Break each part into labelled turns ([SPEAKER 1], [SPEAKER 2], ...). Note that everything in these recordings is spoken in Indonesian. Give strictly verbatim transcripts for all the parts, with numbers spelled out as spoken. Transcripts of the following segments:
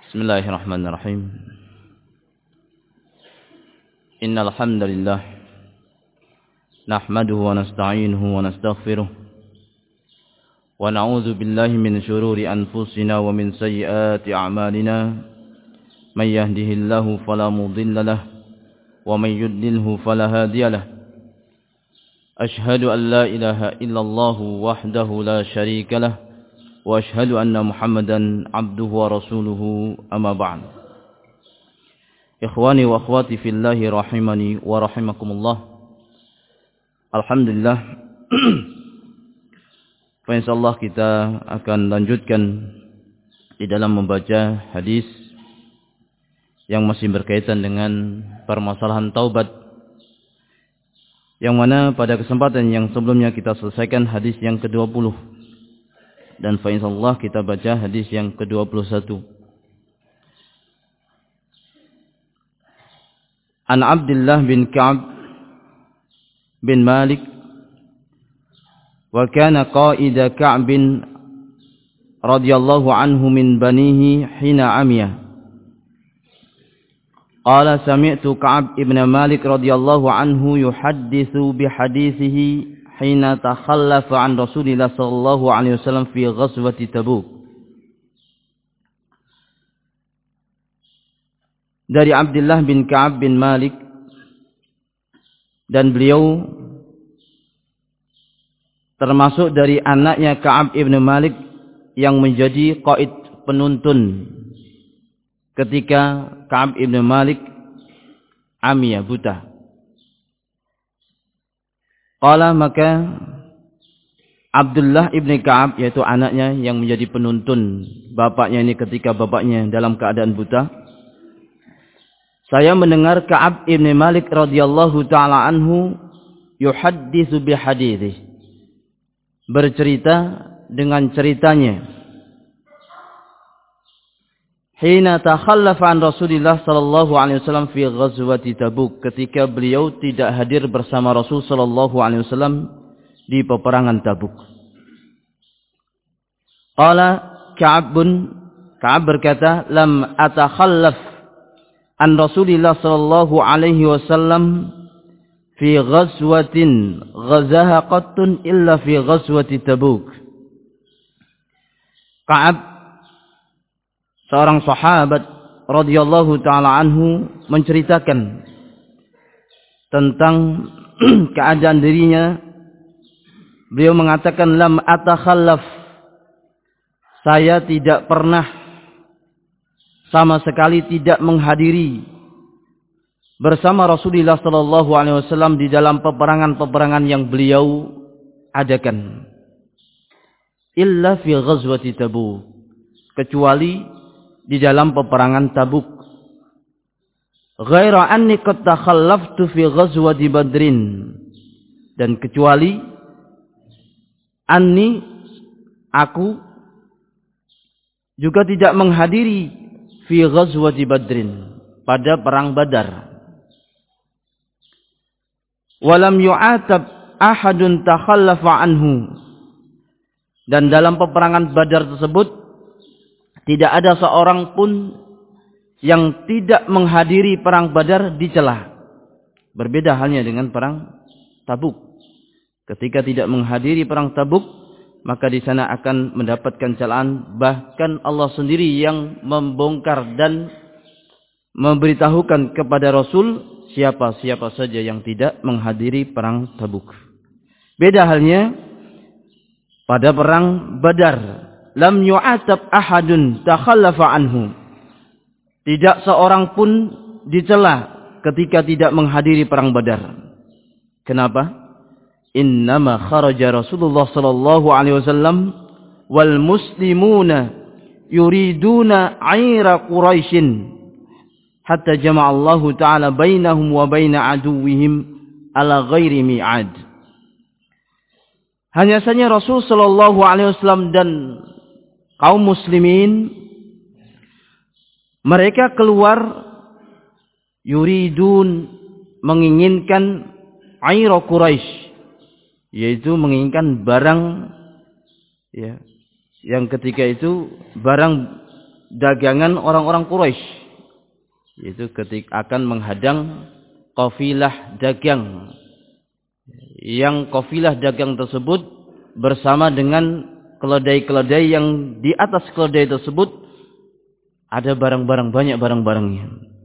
[SPEAKER 1] Bismillahirrahmanirrahim. Innal hamdalillah nahmaduhu wa nasta'inuhu wa nastaghfiruh wa na'udzu billahi min shururi anfusina wa min sayyiati a'malina. May yahdihillahu fala mudilla lahu wa may yudlilhu fala hadiya lahu. Ashhadu an la ilaha illallah wahdahu la syarika lahu wa ashhadu anna Muhammadan abduhu wa rasuluhu, amma ba'd. Ikhwani wa akhwati fillahi rahimani wa rahimakumullah. Alhamdulillah, insyaallah kita akan lanjutkan di dalam membaca hadis yang masih berkaitan dengan permasalahan taubat, yang mana pada kesempatan yang sebelumnya kita selesaikan hadis yang kedua puluh. Dan insyaallah kita baca hadis yang kedua puluh satu. An Abdullah bin Ka'ab bin Malik wa kana qaida Ka'ab radhiyallahu anhu min banihi hina amiya. Qala sami'tu Ka'ab ibn Malik radhiyallahu anhu yuhaddithu bihadithihi hina takhallafa an Rasulillah sallallahu alaihi wasallam fi ghazwati Tabuk. Dari Abdullah bin Ka'ab bin Malik, dan beliau termasuk dari anaknya Ka'ab ibn Malik yang menjadi qaid penuntun ketika Ka'ab ibn Malik amiyah, buta. Qala, maka Abdullah ibn Ka'ab, yaitu anaknya yang menjadi penuntun bapaknya ini ketika bapaknya dalam keadaan buta, saya mendengar Ka'ab ibn Malik radhiyallahu ta'ala anhu yuhadditsu bihaditsih, bercerita dengan ceritanya, hina takhallafa an Rasulillah sallallahu alaihi wasallam fi ghazwati Tabuk, ketika beliau tidak hadir bersama Rasul sallallahu alaihi wasallam di peperangan Tabuk. Qala Ka'abun, Ka'ab berkata, lam atakhallaf an Rasulillah sallallahu alaihi wasallam fi ghazwatin ghazaha qattun illa fi ghazwati Tabuk. Ka'ab, seorang sahabat radhiyallahu ta'ala anhu, menceritakan tentang keadaan dirinya. Beliau mengatakan, lam atakhallaf, saya tidak pernah sama sekali tidak menghadiri bersama Rasulullah sallallahu alaihi wasallam di dalam peperangan-peperangan yang beliau adakan, illa fi ghazwati Tabuk, kecuali di dalam peperangan Tabuk. Ghaira anni qad takhallaftu fi ghazwati Badrin, dan kecuali anni, aku juga tidak menghadiri fi ghazwati Badrin, pada perang Badar. Walam yu'atab ahadun takhallafa anhu, dan dalam peperangan Badar tersebut tidak ada seorang pun yang tidak menghadiri perang Badar dicela. Berbeda halnya dengan perang Tabuk. Ketika tidak menghadiri perang Tabuk, maka di sana akan mendapatkan celaan. Bahkan Allah sendiri yang membongkar dan memberitahukan kepada Rasul siapa-siapa saja yang tidak menghadiri perang Tabuk. Beda halnya pada perang Badar. Lam yu'atab ahadun takhallafa anhu, tidak seorang pun dicela ketika tidak menghadiri perang Badar. Kenapa? Innama kharaja Rasulullah sallallahu alaihi wasallam wal muslimuna yuriduna 'aira Quraisyin hatta jama'a Allah ta'ala bainahum wa baina aduwwihim ala ghairi mi'ad. Hanya saja Rasul sallallahu alaihi wasallam dan kaum muslimin, mereka keluar yuridun, menginginkan aira Quraisy, yaitu menginginkan barang, ya, yang ketika itu barang dagangan orang-orang Quraisy, yaitu ketika akan menghadang kafilah dagang, yang kafilah dagang tersebut bersama dengan keledai-keledai yang di atas keledai tersebut ada barang-barang, banyak barang-barangnya.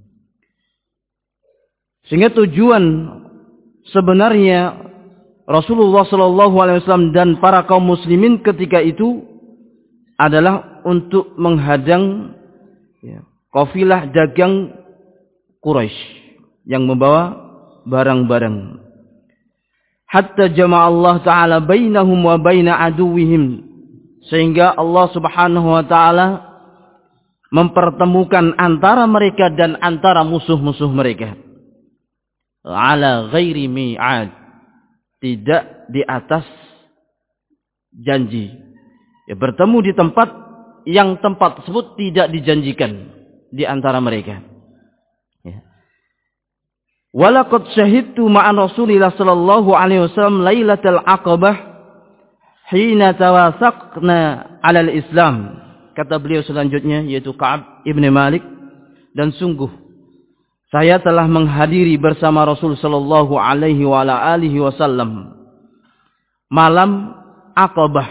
[SPEAKER 1] Sehingga tujuan sebenarnya Rasulullah Shallallahu Alaihi Wasallam dan para kaum muslimin ketika itu adalah untuk menghadang ya, kafilah dagang Quraisy yang membawa barang-barang. Hatta jama'a Allah Ta'ala bainahum wa baina aduwihim, sehingga Allah Subhanahu wa Ta'ala mempertemukan antara mereka dan antara musuh-musuh mereka. Ala ghairi mi'ad, tidak di atas janji. Ya, bertemu di tempat yang tempat tersebut tidak dijanjikan di antara mereka. Ya. Walaqad syahidtu ma'an Rasulillah sallallahu alaihi wasallam lailatul aqabah hina tawasaqna 'alal Islam. Kata beliau selanjutnya, yaitu Ka'ab ibn Malik, dan sungguh saya telah menghadiri bersama Rasul sallallahu alaihi wa ala alihi wasallam malam Aqabah,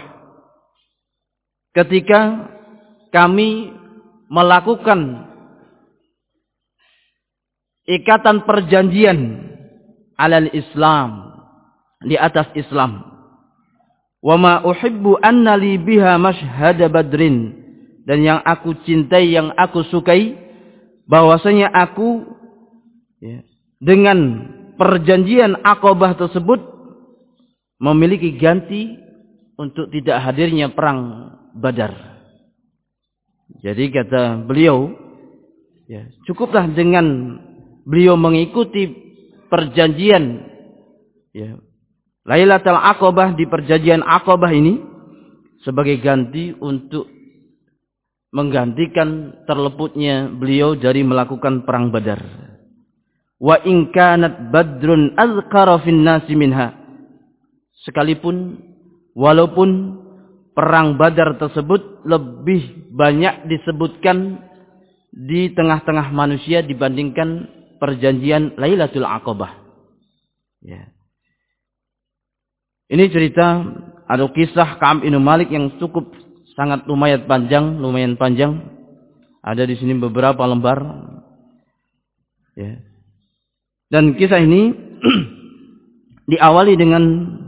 [SPEAKER 1] ketika kami melakukan ikatan perjanjian alal Islam, di atas Islam. Wa ma uhibbu anna li biha mashhada badrin, dan yang aku cintai, yang aku sukai, bahwasanya aku ya, dengan perjanjian Aqabah tersebut memiliki ganti untuk tidak hadirnya perang Badar. Jadi kata beliau, ya, cukuplah dengan beliau mengikuti perjanjian ya, Lailatul Aqabah, di perjanjian Aqabah ini sebagai ganti untuk menggantikan terleputnya beliau dari melakukan perang Badar. Wa in kanat badrun azkara fin nasi minha, sekalipun walaupun perang Badar tersebut lebih banyak disebutkan di tengah-tengah manusia dibandingkan perjanjian Lailatul Aqabah. Ya. Ini cerita atau kisah Ka'ab bin Malik yang cukup sangat lumayan panjang, lumayan panjang. Ada di sini beberapa lembar. Ya. Dan kisah ini diawali dengan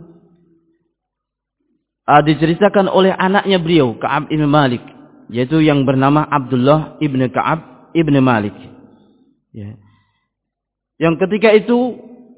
[SPEAKER 1] uh, diceritakan oleh anaknya beliau, Ka'ab bin Malik, yaitu yang bernama Abdullah ibn Ka'ab ibn Malik. Ya. Yang ketika itu,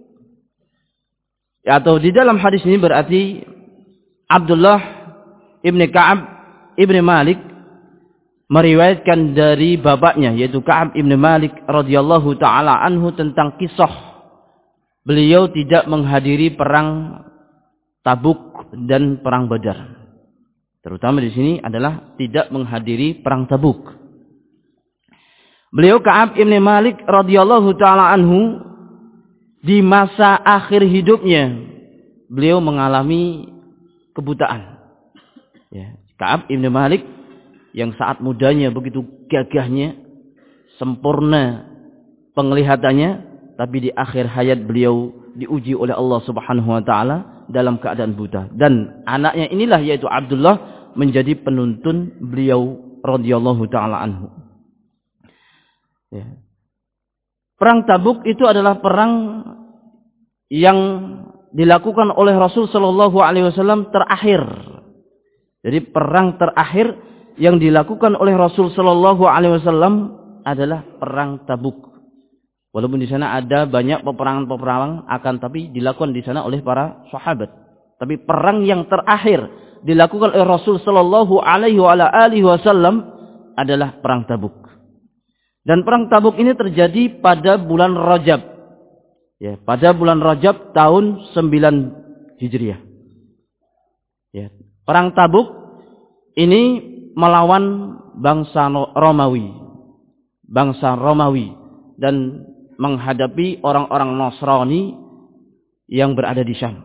[SPEAKER 1] atau di dalam hadis ini berarti Abdullah ibn Ka'ab ibn Malik meriwayatkan dari bapaknya, yaitu Ka'ab ibn Malik radhiyallahu taala anhu, tentang kisah beliau tidak menghadiri perang Tabuk dan perang Badar. Terutama di sini adalah tidak menghadiri perang Tabuk. Beliau Ka'ab ibn Malik radhiyallahu taala anhu di masa akhir hidupnya beliau mengalami kebutaan. Ya, Ka'ab ibn Malik yang saat mudanya begitu gagahnya, sempurna penglihatannya, tapi di akhir hayat beliau diuji oleh Allah Subhanahu wa taala dalam keadaan buta. Dan anaknya inilah, yaitu Abdullah, menjadi penuntun beliau radhiyallahu taala anhu. Ya. Perang Tabuk itu adalah perang yang dilakukan oleh Rasul sallallahu alaihi wasallam terakhir. Jadi perang terakhir yang dilakukan oleh Rasul sallallahu alaihi wasallam adalah perang Tabuk. Walaupun di sana ada banyak peperangan-peperangan, akan tapi dilakukan di sana oleh para sahabat. Tapi perang yang terakhir dilakukan oleh Rasul sallallahu alaihi wasallam adalah perang Tabuk. Dan perang Tabuk ini terjadi pada bulan Rajab. Ya, pada bulan Rajab tahun sembilan Hijriah. Ya, perang Tabuk ini melawan bangsa Romawi, bangsa Romawi, dan menghadapi orang-orang Nasrani yang berada di Syam.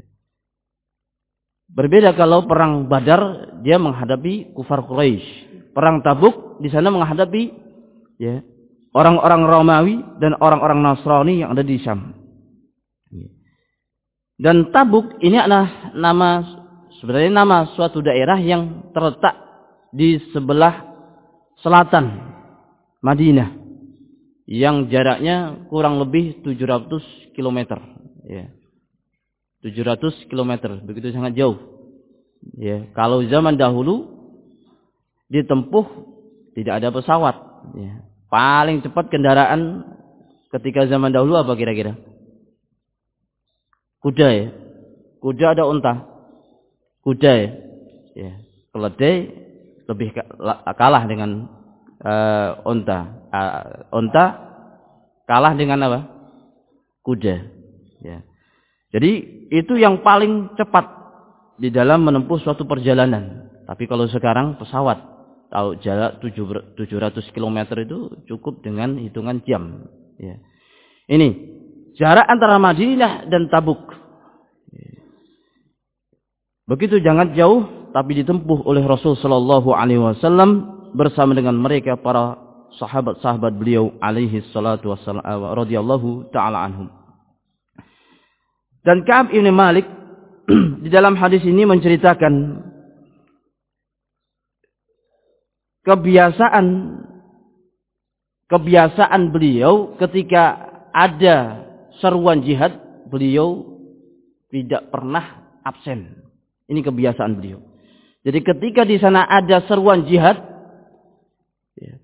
[SPEAKER 1] Berbeda kalau perang Badar, dia menghadapi kufar Quraisy. perang Tabuk di sana menghadapi ya orang-orang Romawi dan orang-orang Nasrani yang ada di Syam. Dan Tabuk ini adalah nama sebenarnya nama suatu daerah yang terletak di sebelah selatan Madinah yang jaraknya kurang lebih tujuh ratus kilometer ya. tujuh ratus kilometer, begitu sangat jauh. Ya, kalau zaman dahulu ditempuh tidak ada pesawat ya. Paling cepat kendaraan ketika zaman dahulu apa kira-kira? Kuda ya. Kuda ada unta. Kuda ya. Ya. Keledai lebih kalah dengan uh, unta. Uh, unta kalah dengan apa? Kuda. Ya. Jadi itu yang paling cepat di dalam menempuh suatu perjalanan. Tapi kalau sekarang pesawat tahu jarak tujuh ratus kilometer itu cukup dengan hitungan jam. Ya. Ini jarak antara Madinah dan Tabuk. Begitu jangan jauh, tapi ditempuh oleh Rasul Sallallahu Alaihi Wasallam bersama dengan mereka para sahabat-sahabat beliau alaihi salatu wassalam radhiyallahu taala anhum. Dan Ka'ab bin Malik di dalam hadis ini menceritakan kebiasaan kebiasaan beliau ketika ada seruan jihad, beliau tidak pernah absen. Ini kebiasaan beliau. Jadi ketika di sana ada seruan jihad, ya,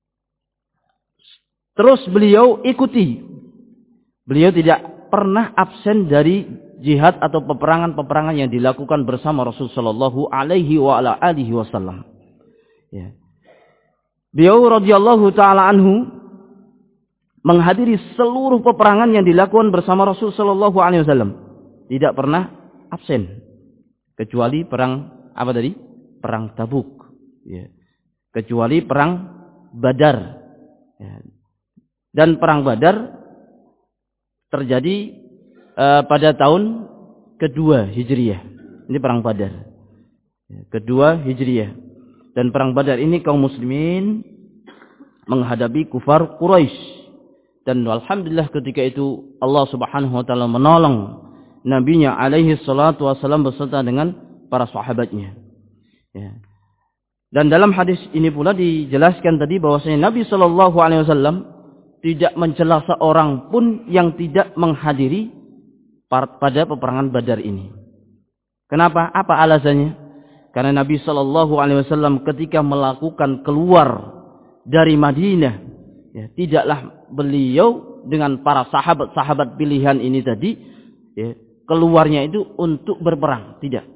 [SPEAKER 1] terus beliau ikuti. Beliau tidak pernah absen dari jihad atau peperangan-peperangan yang dilakukan bersama Rasul sallallahu alaihi wa ala alihi wasallam. Ya. Beliau radhiyallahu taala anhu menghadiri seluruh peperangan yang dilakukan bersama Rasul sallallahu alaihi wasallam. Tidak pernah absen. Kecuali perang apa tadi? Perang Tabuk. Ya. Kecuali perang Badar. Ya. Dan perang Badar terjadi uh, pada tahun kedua Hijriyah. Ini perang Badar. Ya. Kedua Hijriyah. Dan perang Badar ini kaum muslimin menghadapi kufar Quraisy. Dan alhamdulillah ketika itu Allah Subhanahu wa taala menolong nabinya alaihi salatu wasallam beserta dengan para sahabatnya. Ya. Dan dalam hadis ini pula dijelaskan tadi bahwasanya Nabi sallallahu alaihi wasallam tidak mencela seorang pun yang tidak menghadiri pada peperangan Badar ini. Kenapa? Apa alasannya? Karena Nabi sallallahu alaihi wasallam ketika melakukan keluar dari Madinah, ya, tidaklah beliau dengan para sahabat-sahabat pilihan ini tadi, ya, keluarnya itu untuk berperang, tidak.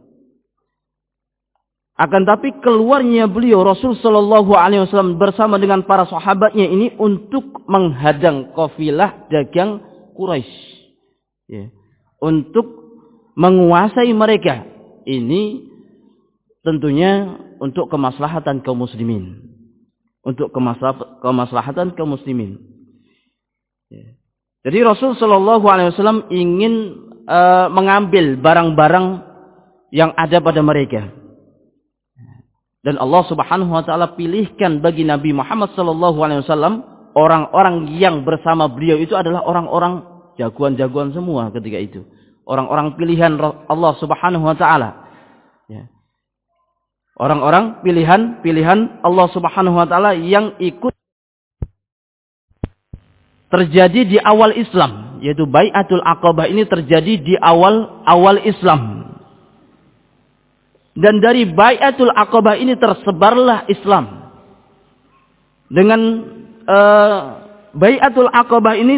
[SPEAKER 1] Akan tapi keluarnya beliau Rasul sallallahu alaihi wasallam bersama dengan para sahabatnya ini untuk menghadang kafilah dagang Quraisy, ya, untuk menguasai mereka. Ini tentunya untuk kemaslahatan kaum muslimin, untuk kemaslahatan kaum muslimin. Ya. Jadi Rasul sallallahu alaihi wasallam ingin uh, mengambil barang-barang yang ada pada mereka. Dan Allah Subhanahu wa taala pilihkan bagi Nabi Muhammad sallallahu alaihi wasallam orang-orang yang bersama beliau itu adalah orang-orang jagoan-jagoan semua ketika itu. Orang-orang pilihan Allah Subhanahu wa taala. Ya. Orang-orang pilihan-pilihan Allah Subhanahu wa taala yang ikut terjadi di awal Islam, yaitu Bai'atul Aqabah ini terjadi di awal awal Islam. Dan dari Bai'atul Aqabah ini tersebarlah Islam. Dengan uh, Bai'atul Aqabah ini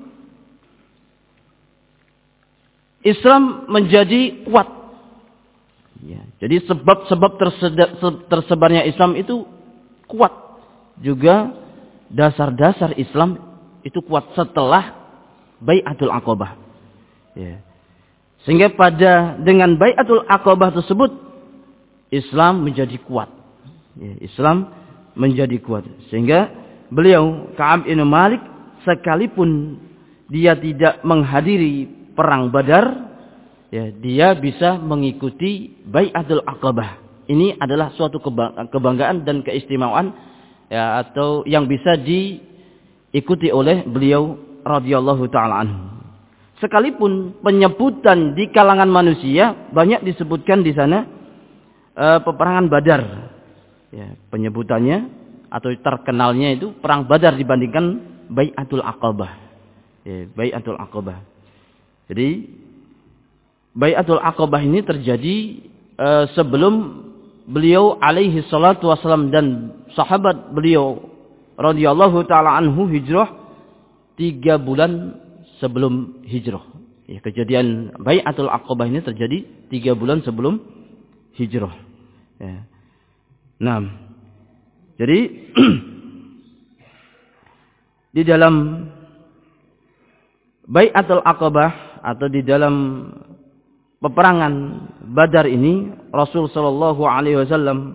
[SPEAKER 1] Islam menjadi kuat. Ya, jadi sebab-sebab tersebarnya Islam itu kuat. Juga dasar-dasar Islam itu kuat setelah Bai'atul Aqabah. Ya. Sehingga pada dengan Bai'atul Aqabah tersebut Islam menjadi kuat. Ya, Islam menjadi kuat. Sehingga beliau Ka'ab bin Malik sekalipun dia tidak menghadiri perang Badar, ya, dia bisa mengikuti Bai'atul Aqabah ini adalah suatu kebanggaan dan keistimewaan ya, atau yang bisa diikuti oleh beliau radhiyallahu taala anhu. Sekalipun penyebutan di kalangan manusia banyak disebutkan di sana e, peperangan Badar. Ya, penyebutannya atau terkenalnya itu perang Badar dibandingkan Bai'atul Aqabah. Ya, Bai'atul Aqabah. Jadi Bai'atul Aqabah ini terjadi e, sebelum beliau alaihi salatu wassalam dan sahabat beliau radhiyallahu taala anhu hijrah tiga bulan sebelum hijrah. Ya, kejadian Bai'atul Aqabah ini terjadi tiga bulan sebelum hijrah. Ya. Nah, jadi di dalam Bai'atul Aqabah atau di dalam peperangan Badar ini Rasul sallallahu alaihi wasallam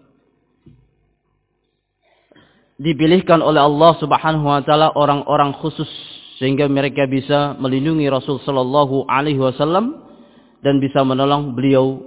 [SPEAKER 1] dipilihkan oleh Allah Subhanahu wa taala orang-orang khusus sehingga mereka bisa melindungi Rasul sallallahu alaihi wasallam dan bisa menolong beliau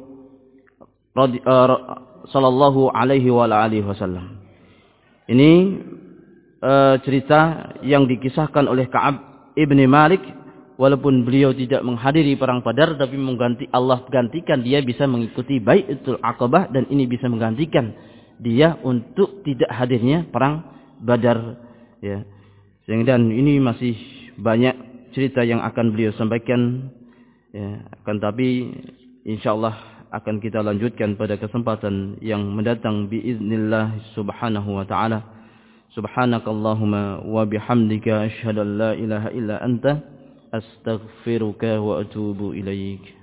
[SPEAKER 1] sallallahu alaihi wa alihi wasallam. Ini uh, cerita yang dikisahkan oleh Ka'ab ibni Malik. Walaupun beliau tidak menghadiri perang Badar, tapi mengganti Allah gantikan dia bisa mengikuti Bai'atul Aqabah, dan ini bisa menggantikan dia untuk tidak hadirnya perang Badar. Ya. Dan ini masih banyak cerita yang akan beliau sampaikan. Ya. Akan tapi insyaallah akan kita lanjutkan pada kesempatan yang mendatang biiznillah subhanahu wa ta'ala. Subhanakallahumma wa bihamdika asyhadu an la ilaha illa anta astaghfiruka wa atubu ilaik.